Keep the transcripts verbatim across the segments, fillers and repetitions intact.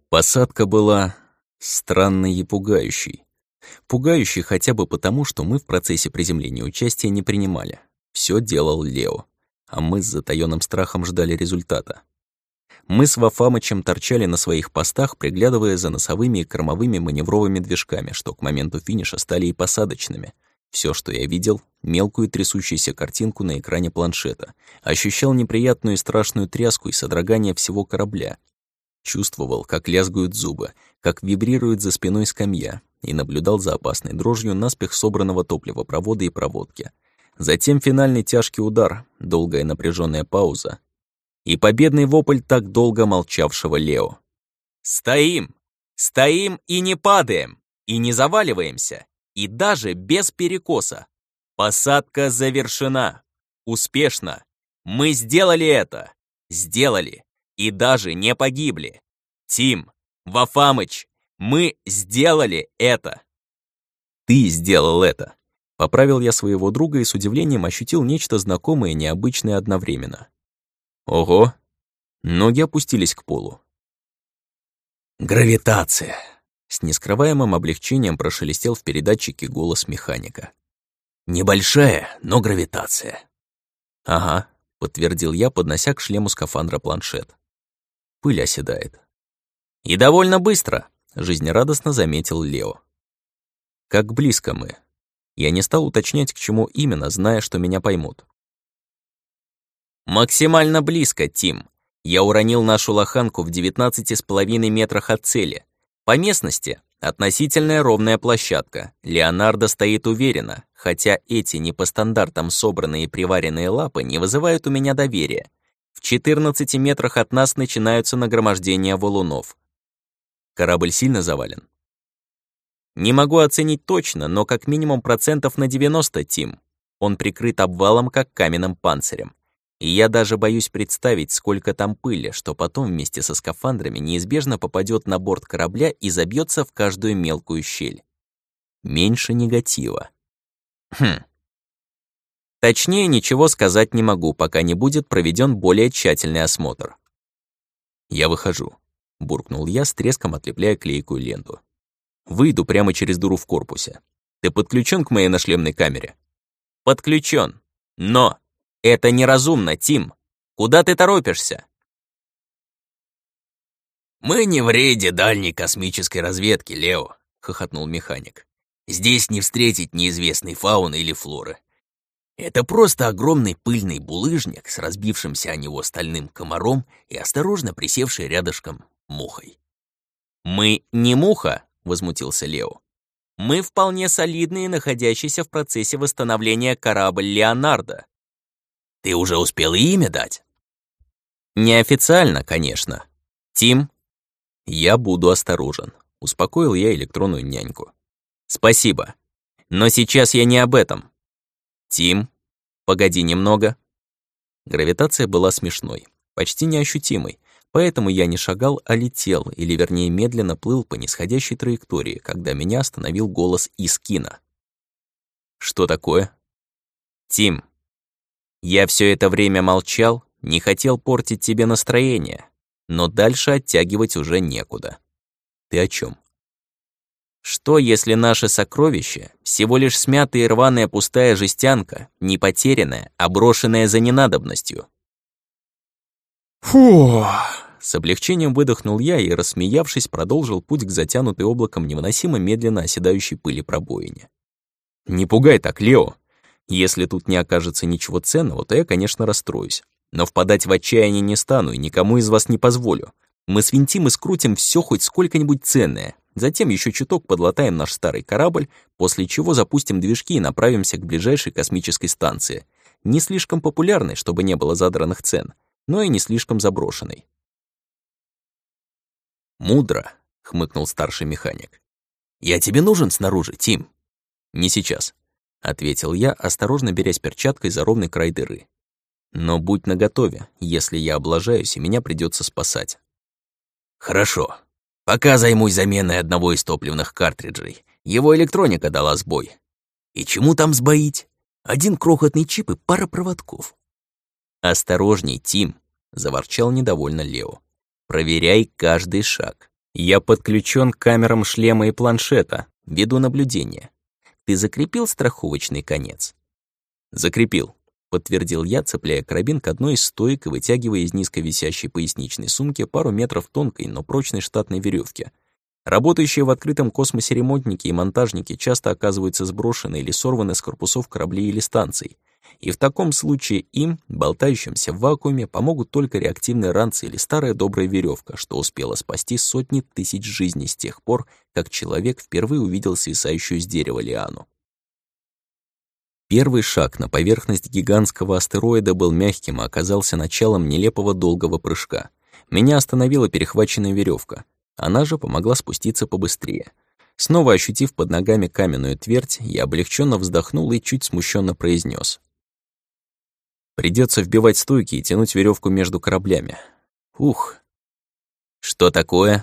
Посадка была странной и пугающей. Пугающей хотя бы потому, что мы в процессе приземления участия не принимали. Всё делал Лео, а мы с затаённым страхом ждали результата. Мы с Вафамычем торчали на своих постах, приглядывая за носовыми и кормовыми маневровыми движками, что к моменту финиша стали и посадочными. Всё, что я видел, мелкую трясущуюся картинку на экране планшета, ощущал неприятную и страшную тряску и содрогание всего корабля. Чувствовал, как лязгают зубы, как вибрирует за спиной скамья, и наблюдал за опасной дрожью наспех собранного топливопровода и проводки. Затем финальный тяжкий удар, долгая напряженная пауза и победный вопль так долго молчавшего Лео. «Стоим! Стоим и не падаем! И не заваливаемся! И даже без перекоса! Посадка завершена! Успешно! Мы сделали это! Сделали! И даже не погибли! Тим! Вафамыч! Мы сделали это!» «Ты сделал это!» Поправил я своего друга и с удивлением ощутил нечто знакомое и необычное одновременно. Ого! Ноги опустились к полу. «Гравитация!» С нескрываемым облегчением прошелестел в передатчике голос механика. «Небольшая, но гравитация». «Ага», — подтвердил я, поднося к шлему скафандра планшет. Пыль оседает. «И довольно быстро», — жизнерадостно заметил Лео. «Как близко мы». Я не стал уточнять, к чему именно, зная, что меня поймут. «Максимально близко, Тим. Я уронил нашу лоханку в девятнадцати с половиной метрах от цели. По местности относительная ровная площадка. Леонардо стоит уверенно, хотя эти не по стандартам собранные и приваренные лапы не вызывают у меня доверия. В четырнадцати метрах от нас начинаются нагромождения валунов. Корабль сильно завален?» «Не могу оценить точно, но как минимум процентов на девяносто, Тим. Он прикрыт обвалом, как каменным панцирем. И я даже боюсь представить, сколько там пыли, что потом вместе со скафандрами неизбежно попадет на борт корабля и забьется в каждую мелкую щель. Меньше негатива. Хм. Точнее, ничего сказать не могу, пока не будет проведен более тщательный осмотр». «Я выхожу», — буркнул я, с треском отлепляя клейкую ленту. «Выйду прямо через дыру в корпусе. Ты подключен к моей нашлемной камере?» «Подключен. Но это неразумно, Тим. Куда ты торопишься?» «Мы не в рейде дальней космической разведки, Лео», — хохотнул механик. «Здесь не встретить неизвестной фауны или флоры. Это просто огромный пыльный булыжник с разбившимся о него стальным комаром и осторожно присевшей рядышком мухой». «Мы не муха», — возмутился Лео. «Мы вполне солидный и находящийся в процессе восстановления корабль Леонардо». «Ты уже успел и имя дать?» «Неофициально, конечно. Тим, я буду осторожен», — успокоил я электронную няньку. «Спасибо. Но сейчас я не об этом. Тим, погоди немного». Гравитация была смешной, почти неощутимой, поэтому я не шагал, а летел, или вернее медленно плыл по нисходящей траектории, когда меня остановил голос из кино. «Что такое?» «Тим, я все это время молчал, не хотел портить тебе настроение, но дальше оттягивать уже некуда. Ты о чем? Что, если наше сокровище всего лишь смятая и рваная пустая жестянка, не потерянная, а брошенная за ненадобностью?» Фу! С облегчением выдохнул я и, рассмеявшись, продолжил путь к затянутой облаком невыносимо медленно оседающей пыли пробоине. «Не пугай так, Лео. Если тут не окажется ничего ценного, то я, конечно, расстроюсь. Но впадать в отчаяние не стану и никому из вас не позволю. Мы свинтим и скрутим все хоть сколько-нибудь ценное. Затем еще чуток подлатаем наш старый корабль, после чего запустим движки и направимся к ближайшей космической станции. Не слишком популярной, чтобы не было задранных цен, но и не слишком заброшенной». «Мудро», — хмыкнул старший механик. «Я тебе нужен снаружи, Тим?» «Не сейчас», — ответил я, осторожно берясь перчаткой за ровный край дыры. «Но будь наготове, если я облажаюсь, и меня придется спасать». «Хорошо. Пока займусь заменой одного из топливных картриджей. Его электроника дала сбой. И чему там сбоить? Один крохотный чип и пара проводков». «Осторожней, Тим», — заворчал недовольно Лео. «Проверяй каждый шаг. Я подключен к камерам шлема и планшета, веду наблюдение. Ты закрепил страховочный конец? Закрепил, подтвердил я, цепляя карабин к одной из стоек и вытягивая из низко висящей поясничной сумки пару метров тонкой, но прочной штатной веревки. Работающие в открытом космосе ремонтники и монтажники часто оказываются сброшены или сорваны с корпусов кораблей или станций. И в таком случае им, болтающимся в вакууме, помогут только реактивные ранцы или старая добрая веревка, что успела спасти сотни тысяч жизней с тех пор, как человек впервые увидел свисающую с дерева лиану. Первый шаг на поверхность гигантского астероида был мягким и оказался началом нелепого долгого прыжка. Меня остановила перехваченная веревка. Она же помогла спуститься побыстрее. Снова ощутив под ногами каменную твердь, я облегченно вздохнул и чуть смущенно произнес: «Придется вбивать стойки и тянуть веревку между кораблями. Ух!» «Что такое?»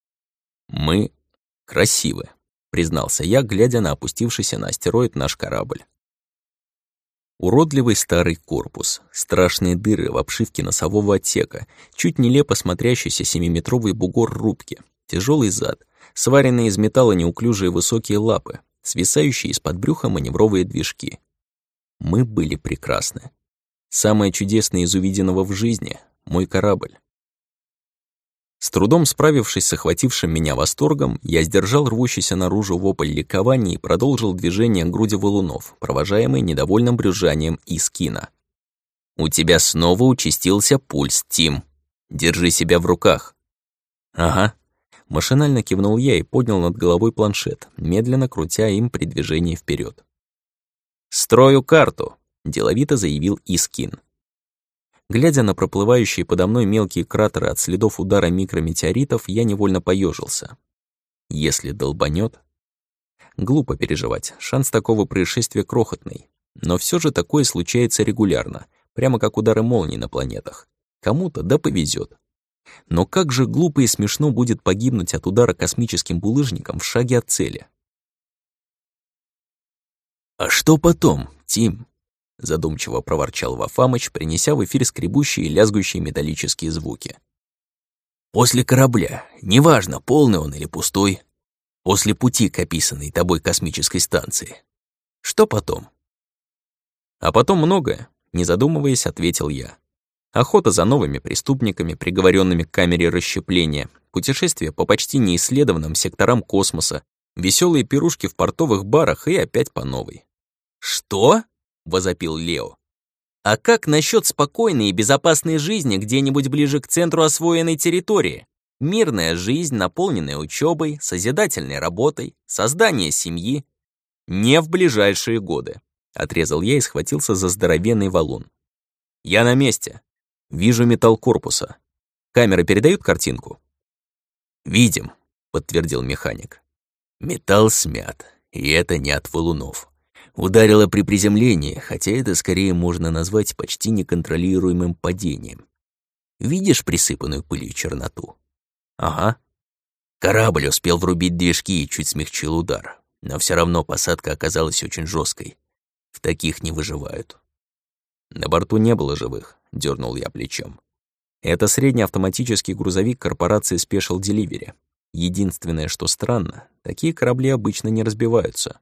«Мы красивы», — признался я, глядя на опустившийся на астероид наш корабль. Уродливый старый корпус, страшные дыры в обшивке носового отсека, чуть нелепо смотрящийся семиметровый бугор рубки, тяжелый зад, сваренные из металла неуклюжие высокие лапы, свисающие из-под брюха маневровые движки. Мы были прекрасны. Самое чудесное из увиденного в жизни — мой корабль. С трудом справившись с охватившим меня восторгом, я сдержал рвущийся наружу вопль ликования и продолжил движение к груди валунов, провожаемый недовольным брюзжанием Искина. «У тебя снова участился пульс, Тим. Держи себя в руках». «Ага». Машинально кивнул я и поднял над головой планшет, медленно крутя им при движении вперед. «Строю карту», — деловито заявил Искин. Глядя на проплывающие подо мной мелкие кратеры от следов удара микрометеоритов, я невольно поежился. Если долбанет, глупо переживать, шанс такого происшествия крохотный. Но все же такое случается регулярно, прямо как удары молний на планетах. Кому-то да повезет. Но как же глупо и смешно будет погибнуть от удара космическим булыжником в шаге от цели. «А что потом, Тим?» Задумчиво проворчал Вафамыч, принеся в эфир скребущие и лязгающие металлические звуки. «После корабля, неважно, полный он или пустой, после пути к описанной тобой космической станции. Что потом?» «А потом многое», — не задумываясь, ответил я. Охота за новыми преступниками, приговоренными к камере расщепления, путешествия по почти неисследованным секторам космоса, веселые пирушки в портовых барах и опять по новой. «Что?» — возопил Лео. «А как насчет спокойной и безопасной жизни где-нибудь ближе к центру освоенной территории? Мирная жизнь, наполненная учебой, созидательной работой, создание семьи?» «Не в ближайшие годы», — отрезал я и схватился за здоровенный валун. «Я на месте. Вижу металл корпуса. Камеры передают картинку?» «Видим», — подтвердил механик. «Металл смят, и это не от валунов. Ударило при приземлении, хотя это скорее можно назвать почти неконтролируемым падением. Видишь присыпанную пылью черноту? Ага. Корабль успел врубить движки и чуть смягчил удар, но все равно посадка оказалась очень жесткой. В таких не выживают. На борту не было живых, дернул я плечом. Это средний автоматический грузовик корпорации Special Delivery. Единственное, что странно, такие корабли обычно не разбиваются.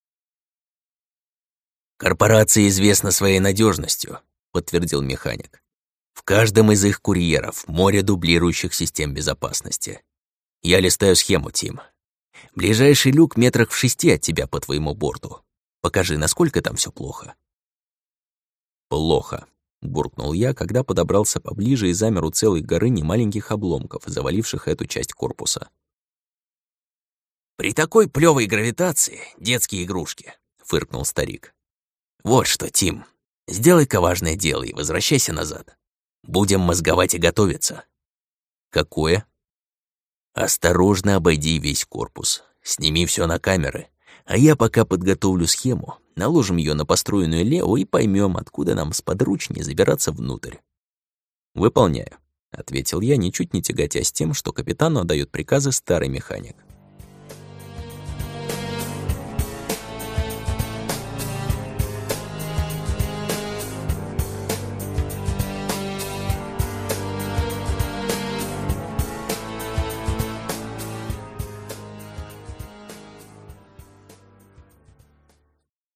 «Корпорация известна своей надежностью», — подтвердил механик. «В каждом из их курьеров море дублирующих систем безопасности. Я листаю схему, Тим. Ближайший люк метрах в шести от тебя по твоему борту. Покажи, насколько там все плохо». «Плохо», — буркнул я, когда подобрался поближе и замер у целой горы немаленьких обломков, заваливших эту часть корпуса. «При такой плевой гравитации детские игрушки», — фыркнул старик. «Вот что, Тим, сделай-ка важное дело и возвращайся назад. Будем мозговать и готовиться». «Какое?» «Осторожно обойди весь корпус, сними все на камеры, а я пока подготовлю схему, наложим ее на построенную Лео и поймем, откуда нам сподручнее забираться внутрь». «Выполняю», — ответил я, ничуть не тяготясь тем, что капитану отдает приказы старый механик.